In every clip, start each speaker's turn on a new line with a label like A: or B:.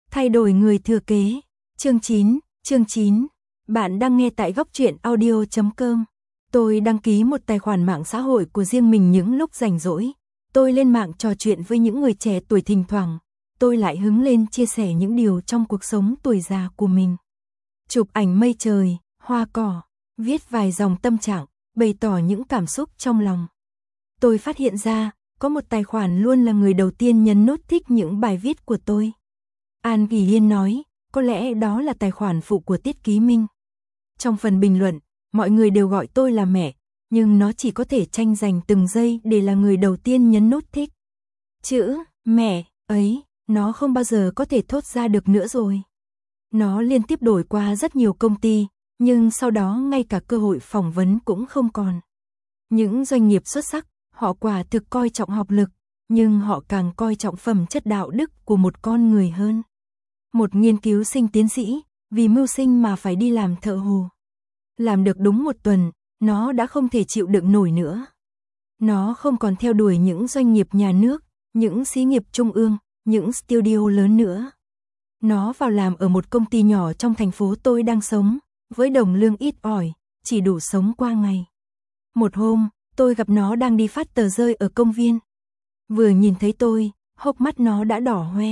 A: Thay đổi người thừa kế. Chương 9. Bạn đang nghe tại góc truyện audio.com. Tôi đăng ký một tài khoản mạng xã hội của riêng mình những lúc rảnh rỗi. Tôi lên mạng trò chuyện với những người trẻ tuổi, thỉnh thoảng tôi lại hứng lên chia sẻ những điều trong cuộc sống tuổi già của mình. Chụp ảnh mây trời, hoa cỏ, viết vài dòng tâm trạng, bày tỏ những cảm xúc trong lòng. Tôi phát hiện ra, có một tài khoản luôn là người đầu tiên nhấn nút thích những bài viết của tôi. An Kỳ Hiên nói, có lẽ đó là tài khoản phụ của Tiết Ký Minh. Trong phần bình luận, mọi người đều gọi tôi là mẹ, nhưng nó chỉ có thể tranh giành từng giây để là người đầu tiên nhấn nút thích. Chữ mẹ ấy, nó không bao giờ có thể thốt ra được nữa rồi. Nó liên tiếp đổi qua rất nhiều công ty, nhưng sau đó ngay cả cơ hội phỏng vấn cũng không còn. Những doanh nghiệp xuất sắc, họ quả thực coi trọng học lực, nhưng họ càng coi trọng phẩm chất đạo đức của một con người hơn. Một nghiên cứu sinh tiến sĩ, vì mưu sinh mà phải đi làm thợ hồ. Làm được đúng một tuần, nó đã không thể chịu đựng nổi nữa. Nó không còn theo đuổi những doanh nghiệp nhà nước, những xí nghiệp trung ương, những studio lớn nữa. Nó vào làm ở một công ty nhỏ trong thành phố tôi đang sống, với đồng lương ít ỏi, chỉ đủ sống qua ngày. Một hôm, tôi gặp nó đang đi phát tờ rơi ở công viên. Vừa nhìn thấy tôi, hốc mắt nó đã đỏ hoe.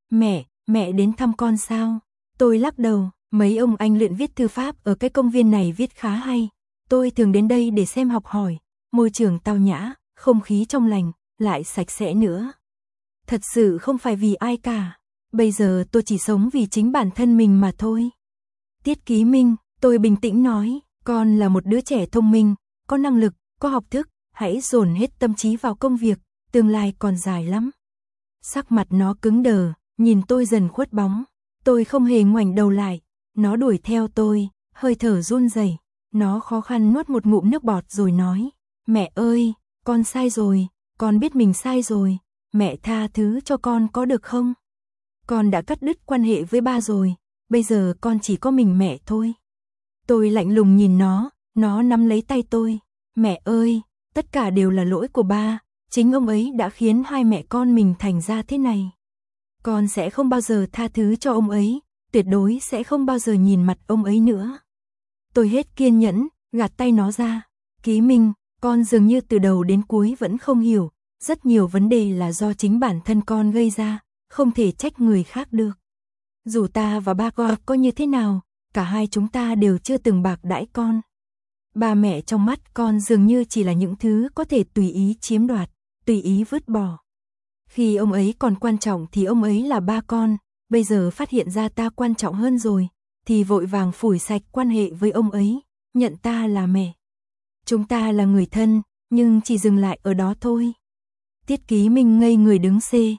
A: Mẹ đến thăm con sao? Tôi lắc đầu, mấy ông anh luyện viết thư pháp ở cái công viên này viết khá hay. Tôi thường đến đây để xem học hỏi, môi trường tao nhã, không khí trong lành, lại sạch sẽ nữa. Thật sự không phải vì ai cả. Bây giờ tôi chỉ sống vì chính bản thân mình mà thôi. Tiết Ký Minh, tôi bình tĩnh nói, con là một đứa trẻ thông minh, có năng lực, có học thức, hãy dồn hết tâm trí vào công việc, tương lai còn dài lắm. Sắc mặt nó cứng đờ, nhìn tôi dần khuất bóng. Tôi không hề ngoảnh đầu lại, nó đuổi theo tôi, hơi thở run rẩy. Nó khó khăn nuốt một ngụm nước bọt rồi nói, mẹ ơi, con sai rồi, con biết mình sai rồi, mẹ tha thứ cho con có được không? Con đã cắt đứt quan hệ với ba rồi, bây giờ con chỉ có mình mẹ thôi. Tôi lạnh lùng nhìn nó nắm lấy tay tôi, mẹ ơi, tất cả đều là lỗi của ba, chính ông ấy đã khiến hai mẹ con mình thành ra thế này. Con sẽ không bao giờ tha thứ cho ông ấy, tuyệt đối sẽ không bao giờ nhìn mặt ông ấy nữa. Tôi hết kiên nhẫn, gạt tay nó ra. Ký Minh, con dường như từ đầu đến cuối vẫn không hiểu, rất nhiều vấn đề là do chính bản thân con gây ra, không thể trách người khác được. Dù ta và ba có như thế nào, cả hai chúng ta đều chưa từng bạc đãi con. Ba mẹ trong mắt con dường như chỉ là những thứ có thể tùy ý chiếm đoạt, tùy ý vứt bỏ. Khi ông ấy còn quan trọng thì ông ấy là ba con, bây giờ phát hiện ra ta quan trọng hơn rồi, thì vội vàng phủi sạch quan hệ với ông ấy, nhận ta là mẹ. Chúng ta là người thân, nhưng chỉ dừng lại ở đó thôi. Tiết Ký Minh ngây người đứng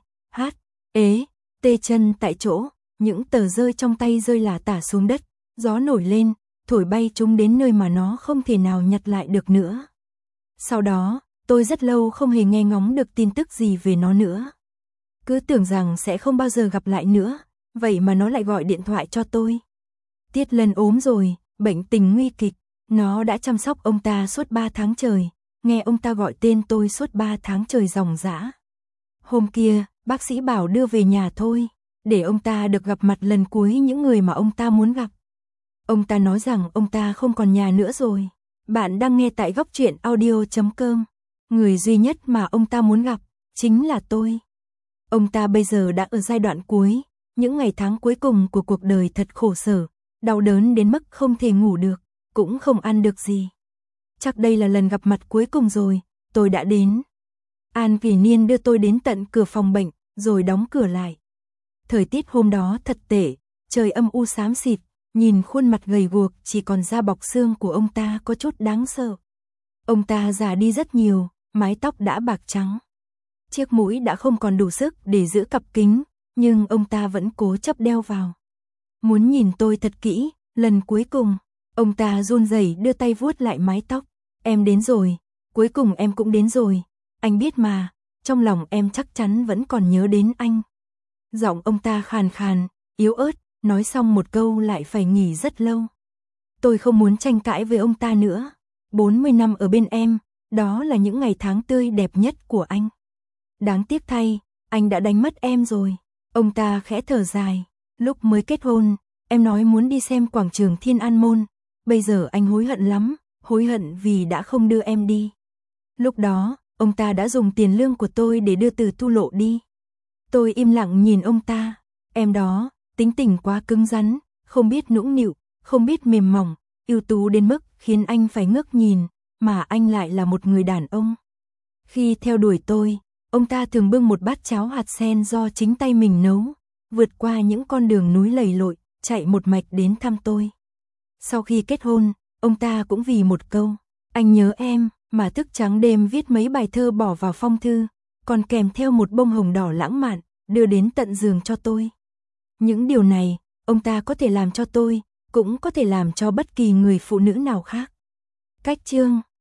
A: tê chân tại chỗ, những tờ rơi trong tay rơi lả tả xuống đất, gió nổi lên, thổi bay chúng đến nơi mà nó không thể nào nhặt lại được nữa. Sau đó, tôi rất lâu không hề nghe ngóng được tin tức gì về nó nữa. Cứ tưởng rằng sẽ không bao giờ gặp lại nữa, vậy mà nó lại gọi điện thoại cho tôi. Tiết Lân ốm rồi, bệnh tình nguy kịch, nó đã chăm sóc ông ta suốt 3 tháng trời, nghe ông ta gọi tên tôi suốt 3 tháng trời ròng rã. Hôm kia, bác sĩ bảo đưa về nhà thôi, để ông ta được gặp mặt lần cuối những người mà ông ta muốn gặp. Ông ta nói rằng ông ta không còn nhà nữa rồi. Bạn đang nghe tại góc truyện audio.com. Người duy nhất mà ông ta muốn gặp, chính là tôi. Ông ta bây giờ đã ở giai đoạn cuối, những ngày tháng cuối cùng của cuộc đời thật khổ sở, đau đớn đến mức không thể ngủ được, cũng không ăn được gì. Chắc đây là lần gặp mặt cuối cùng rồi, tôi đã đến. An Kỳ Niên đưa tôi đến tận cửa phòng bệnh, rồi đóng cửa lại. Thời tiết hôm đó thật tệ, trời âm u xám xịt, nhìn khuôn mặt gầy guộc chỉ còn da bọc xương của ông ta có chút đáng sợ. Ông ta già đi rất nhiều, mái tóc đã bạc trắng. Chiếc mũi đã không còn đủ sức để giữ cặp kính, nhưng ông ta vẫn cố chấp đeo vào. Muốn nhìn tôi thật kỹ, lần cuối cùng, ông ta run rẩy đưa tay vuốt lại mái tóc. Em đến rồi, cuối cùng em cũng đến rồi. Anh biết mà, trong lòng em chắc chắn vẫn còn nhớ đến anh. Giọng ông ta khàn khàn, yếu ớt, nói xong một câu lại phải nghỉ rất lâu. Tôi không muốn tranh cãi với ông ta nữa. 40 năm ở bên em, đó là những ngày tháng tươi đẹp nhất của anh. Đáng tiếc thay, anh đã đánh mất em rồi. Ông ta khẽ thở dài. Lúc mới kết hôn, em nói muốn đi xem quảng trường Thiên An Môn, bây giờ anh hối hận lắm, hối hận vì đã không đưa em đi. Lúc đó, ông ta đã dùng tiền lương của tôi để đưa Từ Tu Lộ đi. Tôi im lặng nhìn ông ta, em đó, tính tình quá cứng rắn, không biết nũng nịu, không biết mềm mỏng, ưu tú đến mức khiến anh phải ngước nhìn, mà anh lại là một người đàn ông. Khi theo đuổi tôi, ông ta thường bưng một bát cháo hạt sen do chính tay mình nấu, vượt qua những con đường núi lầy lội, chạy một mạch đến thăm tôi. Sau khi kết hôn, ông ta cũng vì một câu, anh nhớ em, mà thức trắng đêm viết mấy bài thơ bỏ vào phong thư, còn kèm theo một bông hồng đỏ lãng mạn, đưa đến tận giường cho tôi. Những điều này, ông ta có thể làm cho tôi, cũng có thể làm cho bất kỳ người phụ nữ nào khác. Cách chương